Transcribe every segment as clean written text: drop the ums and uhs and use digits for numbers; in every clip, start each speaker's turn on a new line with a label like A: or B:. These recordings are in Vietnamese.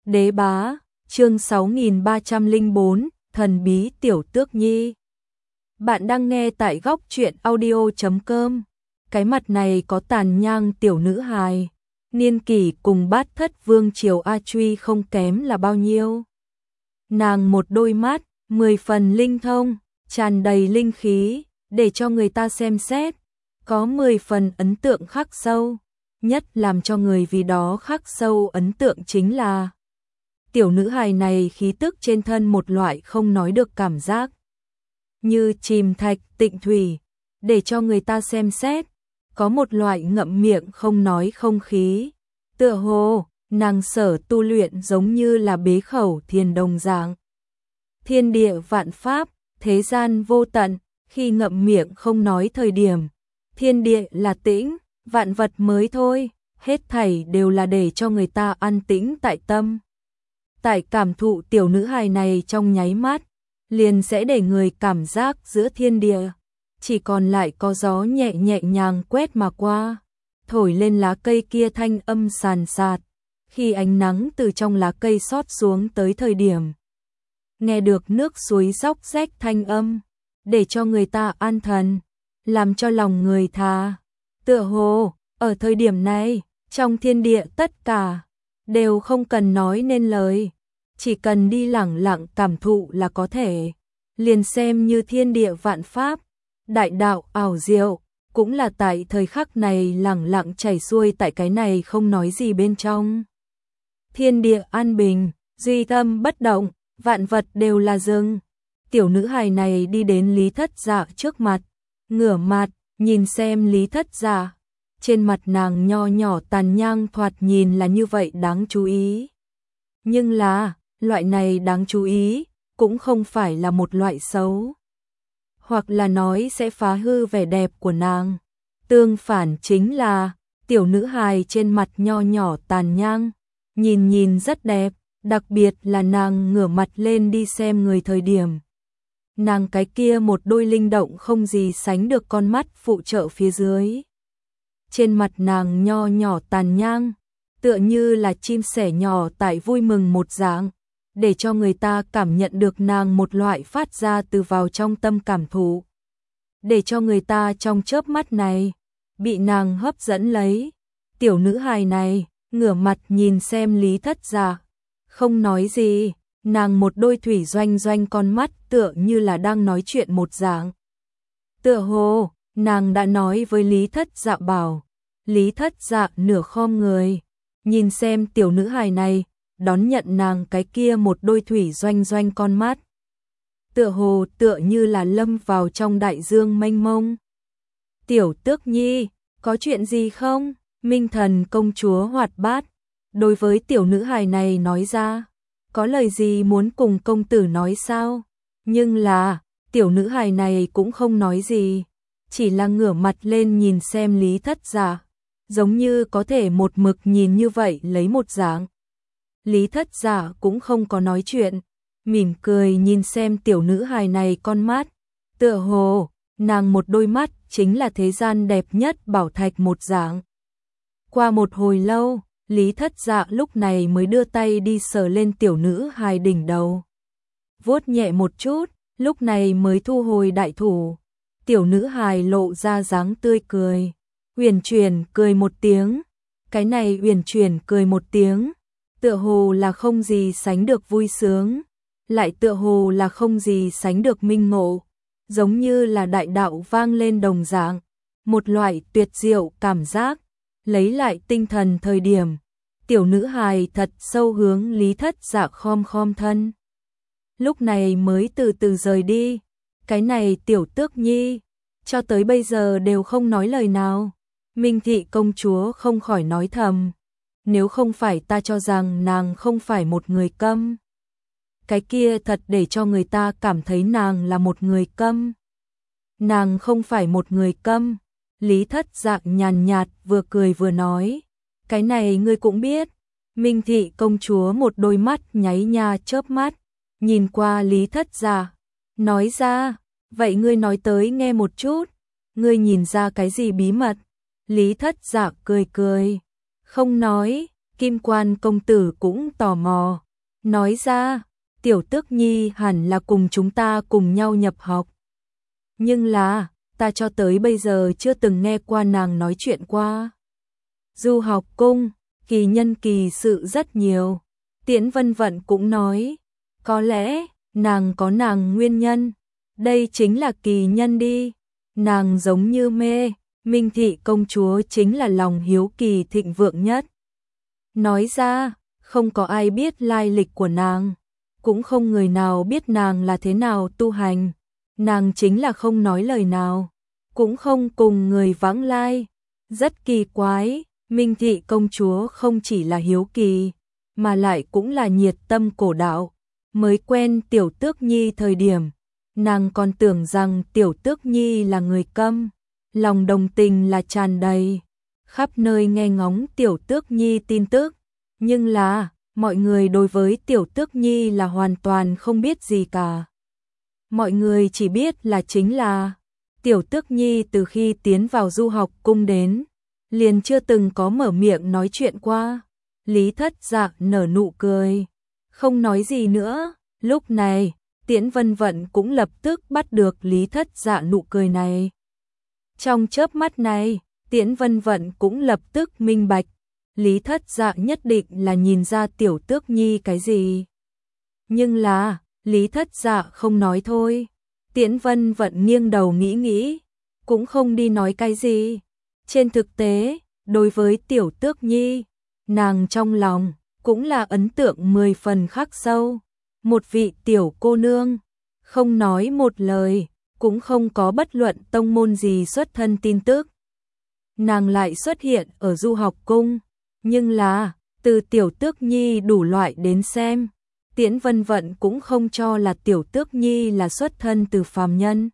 A: Đế bá, chương 6304, thần bí tiểu tước nhi. Bạn đang nghe tại góc truyện audio.com. Cái mặt này có tàn nhang tiểu nữ hài, niên kỷ cùng bát thất vương triều A Truy không kém là bao nhiêu. Nàng một đôi mắt, 10 phần linh thông, tràn đầy linh khí, để cho người ta xem xét, có 10 phần ấn tượng khắc sâu. Nhất làm cho người vì đó khắc sâu ấn tượng chính là tiểu nữ hài này khí tức trên thân một loại không nói được cảm giác, như chìm thạch tịnh thủy, để cho người ta xem xét, có một loại ngậm miệng không nói không khí, tựa hồ nàng sở tu luyện giống như là bế khẩu thiền đồng dạng. Thiên địa vạn pháp, thế gian vô tận, khi ngậm miệng không nói thời điểm, thiên địa là tĩnh, vạn vật mới thôi, hết thảy đều là để cho người ta an tĩnh tại tâm. Tại cảm thụ tiểu nữ hài này trong nháy mắt, liền sẽ để người cảm giác giữa thiên địa, chỉ còn lại có gió nhẹ nhẹ nhàng quét mà qua, thổi lên lá cây kia thanh âm sàn sạt, khi ánh nắng từ trong lá cây xót xuống tới thời điểm. Nghe được nước suối róc rách thanh âm, để cho người ta an thần, làm cho lòng người thà. Tựa hồ, ở thời điểm này, trong thiên địa tất cả, đều không cần nói nên lời, chỉ cần đi lẳng lặng cảm thụ là có thể, liền xem như thiên địa vạn pháp, đại đạo ảo diệu, cũng là tại thời khắc này lẳng lặng chảy xuôi tại cái này không nói gì bên trong. Thiên địa an bình, duy tâm bất động, vạn vật đều là dừng. Tiểu nữ hài này đi đến Lý Thất Dạ trước mặt, ngửa mặt, nhìn xem Lý Thất Dạ. Trên mặt nàng nho nhỏ tàn nhang thoạt nhìn là như vậy đáng chú ý. Nhưng là, loại này đáng chú ý, cũng không phải là một loại xấu. Hoặc là nói sẽ phá hư vẻ đẹp của nàng. Tương phản chính là, tiểu nữ hài trên mặt nho nhỏ tàn nhang, nhìn rất đẹp, đặc biệt là nàng ngửa mặt lên đi xem người thời điểm. Nàng cái kia một đôi linh động không gì sánh được con mắt phụ trợ phía dưới. Trên mặt nàng nho nhỏ tàn nhang, tựa như là chim sẻ nhỏ tại vui mừng một dạng, để cho người ta cảm nhận được nàng một loại phát ra từ vào trong tâm cảm thụ. Để cho người ta trong chớp mắt này, bị nàng hấp dẫn lấy. Tiểu nữ hài này, ngửa mặt nhìn xem Lý Thất Dạ, không nói gì, nàng một đôi thủy doanh doanh con mắt tựa như là đang nói chuyện một dạng. Tựa hồ, nàng đã nói với Lý Thất Dạ bảo. Lý Thất Dạ nửa khom người, nhìn xem tiểu nữ hài này, đón nhận nàng cái kia một đôi thủy doanh doanh con mắt. Tựa hồ tựa như là lâm vào trong đại dương mênh mông. Tiểu tước nhi, có chuyện gì không? Minh Thần công chúa hoạt bát, đối với tiểu nữ hài này nói ra, có lời gì muốn cùng công tử nói sao? Nhưng là, tiểu nữ hài này cũng không nói gì, chỉ là ngửa mặt lên nhìn xem Lý Thất Dạ, giống như có thể một mực nhìn như vậy lấy một dáng. Lý Thất Dạ cũng không có nói chuyện, mỉm cười nhìn xem tiểu nữ hài này con mắt, tựa hồ, nàng một đôi mắt chính là thế gian đẹp nhất bảo thạch một dạng. Qua một hồi lâu, Lý Thất Dạ lúc này mới đưa tay đi sờ lên tiểu nữ hài đỉnh đầu. Vuốt nhẹ một chút, lúc này mới thu hồi đại thủ. Tiểu nữ hài lộ ra dáng tươi cười, uyển chuyển cười một tiếng. Cái này uyển chuyển cười một tiếng, tựa hồ là không gì sánh được vui sướng, lại tựa hồ là không gì sánh được minh ngộ, giống như là đại đạo vang lên đồng dạng, một loại tuyệt diệu cảm giác. Lấy lại tinh thần thời điểm, tiểu nữ hài thật sâu hướng Lý Thất Dạ khom khom thân. Lúc này mới từ từ rời đi. Cái này tiểu tước nhi, cho tới bây giờ đều không nói lời nào. Minh thị công chúa không khỏi nói thầm, nếu không phải ta cho rằng nàng không phải một người câm. Cái kia thật để cho người ta cảm thấy nàng là một người câm. Nàng không phải một người câm. Lý Thất Dạ nhàn nhạt vừa cười vừa nói, cái này ngươi cũng biết. Minh thị công chúa một đôi mắt nháy nha chớp mắt, nhìn qua Lý Thất Dạ, nói ra, vậy ngươi nói tới nghe một chút, ngươi nhìn ra cái gì bí mật? Lý Thất Dạ cười cười, không nói, Kim Quan công tử cũng tò mò, nói ra, Tiểu Tước Nhi hẳn là cùng chúng ta cùng nhau nhập học. Nhưng là, ta cho tới bây giờ chưa từng nghe qua nàng nói chuyện qua. Du học cung, kỳ nhân kỳ sự rất nhiều. Tiễn Vân Vận cũng nói, có lẽ, nàng có nàng nguyên nhân. Đây chính là kỳ nhân đi. Nàng giống như mê, Minh Thị công chúa chính là lòng hiếu kỳ thịnh vượng nhất. Nói ra, không có ai biết lai lịch của nàng. Cũng không người nào biết nàng là thế nào tu hành. Nàng chính là không nói lời nào. Cũng không cùng người vãng lai. Rất kỳ quái, Minh Thị công chúa không chỉ là hiếu kỳ, mà lại cũng là nhiệt tâm cổ đạo. Mới quen Tiểu Tước Nhi thời điểm, nàng còn tưởng rằng Tiểu Tước Nhi là người câm, lòng đồng tình là tràn đầy, khắp nơi nghe ngóng Tiểu Tước Nhi tin tức, nhưng là, mọi người đối với Tiểu Tước Nhi là hoàn toàn không biết gì cả. Mọi người chỉ biết là chính là, Tiểu Tước Nhi từ khi tiến vào du học cung đến, liền chưa từng có mở miệng nói chuyện qua. Lý Thất Dạ nở nụ cười, không nói gì nữa. Lúc này, Tiễn Vân Vận cũng lập tức bắt được Lý Thất Dạ nụ cười này. Trong chớp mắt này, Tiễn Vân Vận cũng lập tức minh bạch, Lý Thất Dạ nhất định là nhìn ra Tiểu Tước Nhi cái gì. Nhưng là, Lý Thất Dạ không nói thôi. Tiễn Vân Vận nghiêng đầu nghĩ, cũng không đi nói cái gì. Trên thực tế, đối với Tiểu Tước Nhi, nàng trong lòng cũng là ấn tượng 10 phần khắc sâu. Một vị tiểu cô nương, không nói một lời, cũng không có bất luận tông môn gì xuất thân tin tức. Nàng lại xuất hiện ở du học cung, nhưng là, từ Tiểu Tước Nhi đủ loại đến xem, Tiễn Vân Vận cũng không cho là Tiểu Tước Nhi là xuất thân từ phàm nhân,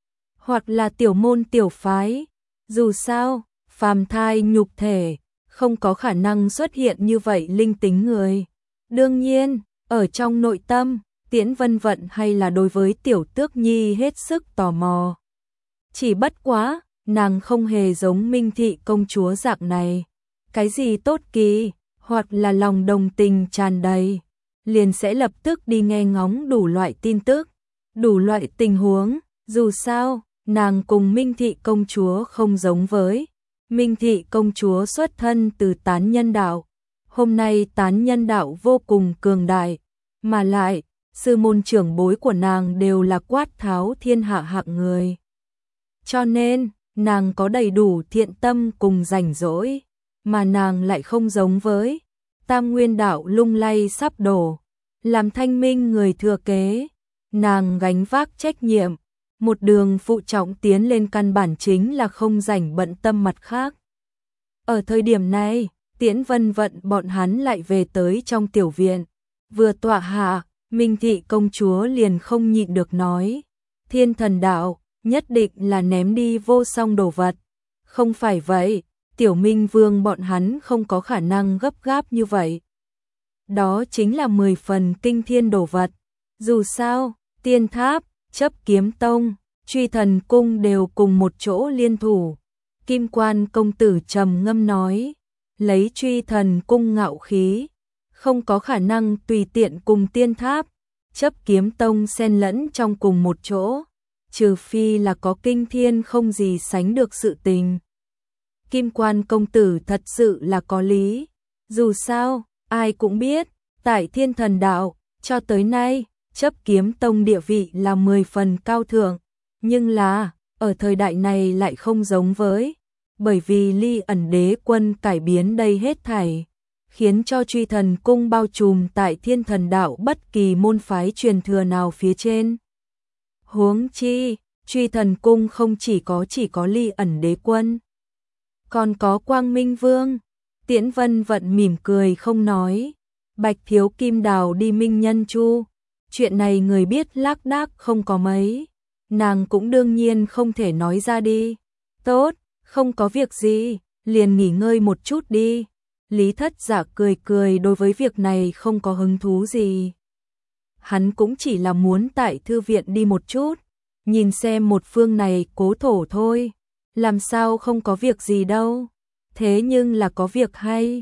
A: hoặc là tiểu môn tiểu phái. Dù sao, phàm thai nhục thể, không có khả năng xuất hiện như vậy linh tính người. Đương nhiên, ở trong nội tâm, Tiễn Vân Vận hay là đối với Tiểu Tước Nhi hết sức tò mò. Chỉ bất quá, nàng không hề giống Minh Thị công chúa dạng này. Cái gì tốt kỳ, hoặc là lòng đồng tình tràn đầy, liền sẽ lập tức đi nghe ngóng đủ loại tin tức, đủ loại tình huống. Dù sao, nàng cùng Minh Thị công chúa không giống với. Minh Thị công chúa xuất thân từ tán nhân đạo. Hôm nay tán nhân đạo vô cùng cường đại, mà lại, sư môn trưởng bối của nàng đều là quát tháo thiên hạ hạng người. Cho nên, nàng có đầy đủ thiện tâm cùng rảnh rỗi, mà nàng lại không giống với Tam Nguyên đạo lung lay sắp đổ, làm Thanh Minh người thừa kế. Nàng gánh vác trách nhiệm, một đường phụ trọng tiến lên, căn bản chính là không rảnh bận tâm mặt khác. Ở thời điểm này, Tiễn Vân Vận bọn hắn lại về tới trong tiểu viện. Vừa tọa hạ, Minh Thị công chúa liền không nhịn được nói, Thiên Thần đạo, nhất định là ném đi vô song đồ vật. Không phải vậy, Tiểu Minh Vương bọn hắn không có khả năng gấp gáp như vậy. Đó chính là 10 phần kinh thiên đồ vật. Dù sao, Tiên Tháp, Chấp Kiếm Tông, Truy Thần Cung đều cùng một chỗ liên thủ. Kim Quan công tử trầm ngâm nói, lấy Truy Thần Cung ngạo khí, không có khả năng tùy tiện cùng Tiên Tháp, Chấp Kiếm Tông xen lẫn trong cùng một chỗ, trừ phi là có kinh thiên không gì sánh được sự tình. Kim Quan công tử thật sự là có lý. Dù sao, ai cũng biết, tại Thiên Thần đạo, cho tới nay, Chấp Kiếm Tông địa vị là 10 phần cao thượng, nhưng là, ở thời đại này lại không giống với, bởi vì Ly Ẩn Đế Quân cải biến đây hết thảy, khiến cho Truy Thần Cung bao trùm tại Thiên Thần đạo bất kỳ môn phái truyền thừa nào phía trên. Huống chi, Truy Thần Cung không chỉ có Ly Ẩn Đế Quân, còn có Quang Minh Vương. Tiễn Vân Vận mỉm cười không nói. Bạch Thiếu Kim Đào đi Minh Nhân Chu, chuyện này người biết lác đác không có mấy, nàng cũng đương nhiên không thể nói ra đi. Tốt, không có việc gì, liền nghỉ ngơi một chút đi. Lý Thất Dạ cười cười, đối với việc này không có hứng thú gì. Hắn cũng chỉ là muốn tại thư viện đi một chút, nhìn xem một phương này cố thổ thôi, làm sao không có việc gì đâu. Thế nhưng là có việc hay.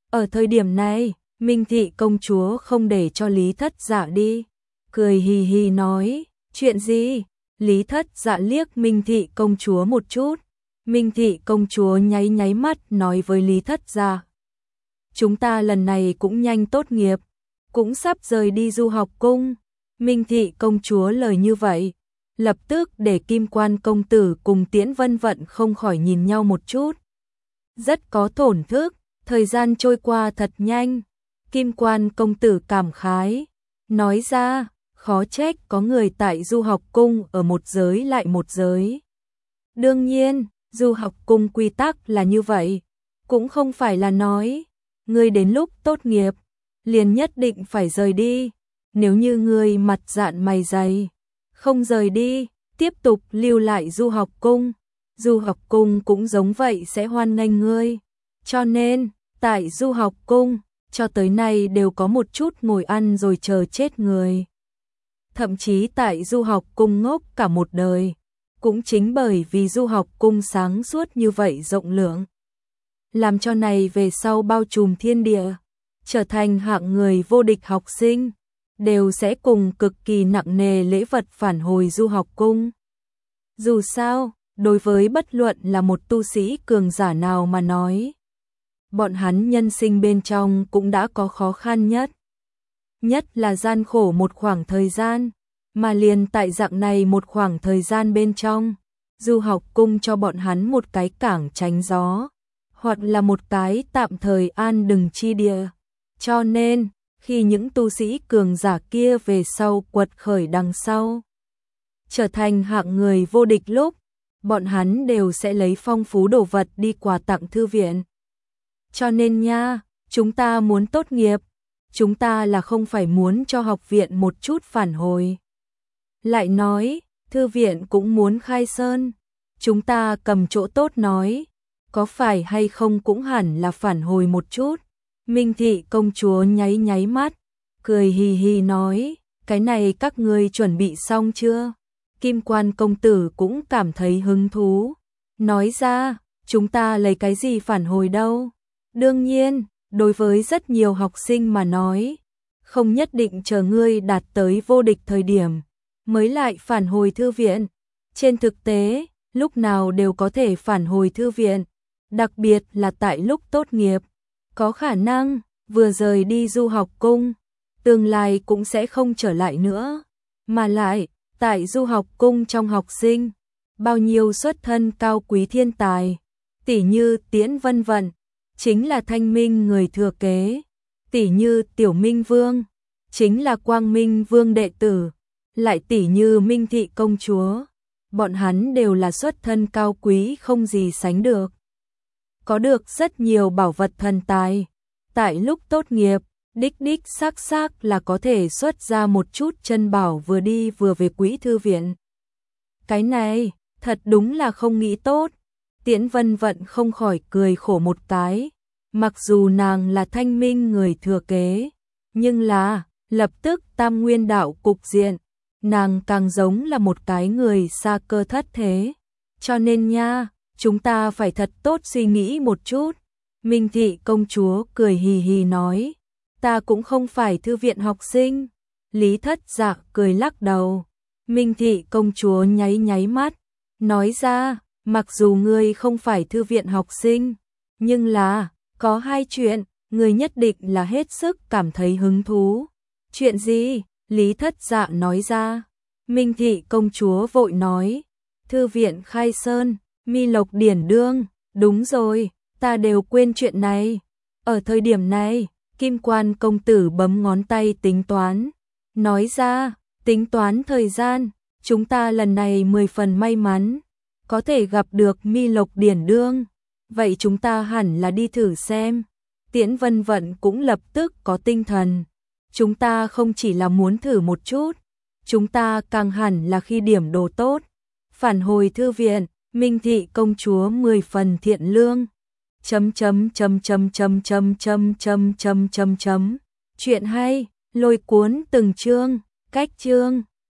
A: Ở thời điểm này, Minh Thị công chúa không để cho Lý Thất Dạ đi, cười hì hì nói, chuyện gì? Lý Thất Dạ liếc Minh Thị công chúa một chút. Minh Thị công chúa nháy nháy mắt nói với Lý Thất Dạ, chúng ta lần này cũng nhanh tốt nghiệp, cũng sắp rời đi du học cung. Minh Thị công chúa lời như vậy, lập tức để Kim Quan công tử cùng Tiễn Vân Vận không khỏi nhìn nhau một chút. Rất có thổn thức, thời gian trôi qua thật nhanh. Kim Quan công tử cảm khái, nói ra, khó trách có người tại du học cung ở một giới lại một giới. Đương nhiên, du học cung quy tắc là như vậy, cũng không phải là nói, ngươi đến lúc tốt nghiệp, liền nhất định phải rời đi. Nếu như ngươi mặt dạn mày dày, không rời đi, tiếp tục lưu lại du học cung cũng giống vậy sẽ hoan nghênh ngươi. Cho nên, tại du học cung, cho tới nay đều có một chút ngồi ăn rồi chờ chết người. Thậm chí tại du học cung ngốc cả một đời, cũng chính bởi vì du học cung sáng suốt như vậy rộng lượng, làm cho này về sau bao trùm thiên địa, trở thành hạng người vô địch học sinh, đều sẽ cùng cực kỳ nặng nề lễ vật phản hồi du học cung. Dù sao, đối với bất luận là một tu sĩ cường giả nào mà nói, bọn hắn nhân sinh bên trong cũng đã có khó khăn nhất. Nhất là gian khổ một khoảng thời gian, mà liền tại dạng này một khoảng thời gian bên trong, du học cung cho bọn hắn một cái cảng tránh gió, hoặc là một cái tạm thời an đừng chi địa. Cho nên, khi những tu sĩ cường giả kia về sau quật khởi đằng sau, trở thành hạng người vô địch lúc, bọn hắn đều sẽ lấy phong phú đồ vật đi quà tặng thư viện. Cho nên nha, chúng ta muốn tốt nghiệp, chúng ta là không phải muốn cho học viện một chút phản hồi. Lại nói, thư viện cũng muốn khai sơn, chúng ta cầm chỗ tốt nói, có phải hay không cũng hẳn là phản hồi một chút. Minh Thị công chúa nháy nháy mắt, cười hì hì nói, cái này các ngươi chuẩn bị xong chưa? Kim Quan công tử cũng cảm thấy hứng thú, nói ra, chúng ta lấy cái gì phản hồi đâu? Đương nhiên, đối với rất nhiều học sinh mà nói, không nhất định chờ ngươi đạt tới vô địch thời điểm, mới lại phản hồi thư viện. Trên thực tế, lúc nào đều có thể phản hồi thư viện, đặc biệt là tại lúc tốt nghiệp. Có khả năng, vừa rời đi du học cung, tương lai cũng sẽ không trở lại nữa. Mà lại, tại du học cung trong học sinh, bao nhiêu xuất thân cao quý thiên tài, tỷ như Tiễn Vân Vận, chính là Thanh Minh người thừa kế, tỷ như Tiểu Minh Vương, chính là Quang Minh Vương đệ tử, lại tỷ như Minh Thị công chúa, bọn hắn đều là xuất thân cao quý không gì sánh được. Có được rất nhiều bảo vật thần tài, tại lúc tốt nghiệp, đích xác là có thể xuất ra một chút chân bảo vừa đi vừa về quỹ thư viện. Cái này, thật đúng là không nghĩ tốt. Tiễn Vân Vận không khỏi cười khổ một cái, mặc dù nàng là Thanh Minh người thừa kế, nhưng là, lập tức tam nguyên đạo cục diện, nàng càng giống là một cái người xa cơ thất thế. Cho nên nha, chúng ta phải thật tốt suy nghĩ một chút. Minh Thị công chúa cười hì hì nói, ta cũng không phải thư viện học sinh. Lý Thất Dạ cười lắc đầu. Minh Thị công chúa nháy nháy mắt, nói ra, mặc dù ngươi không phải thư viện học sinh, nhưng là, có hai chuyện, ngươi nhất định là hết sức cảm thấy hứng thú. Chuyện gì? Lý Thất Dạ nói ra. Minh Thị công chúa vội nói, thư viện khai sơn, mi lộc điển đương, đúng rồi, ta đều quên chuyện này. Ở thời điểm này, Kim Quan công tử bấm ngón tay tính toán, nói ra, tính toán thời gian, chúng ta lần này 10 phần may mắn, có thể gặp được mi lộc điển đương, vậy chúng ta hẳn là đi thử xem. Tiễn Vân Vận cũng lập tức có tinh thần, chúng ta không chỉ là muốn thử một chút, chúng ta càng hẳn là khi điểm đồ tốt, phản hồi thư viện. Minh Thị công chúa 10 phần thiện lương. Chuyện hay, lôi cuốn từng chương, cách chương.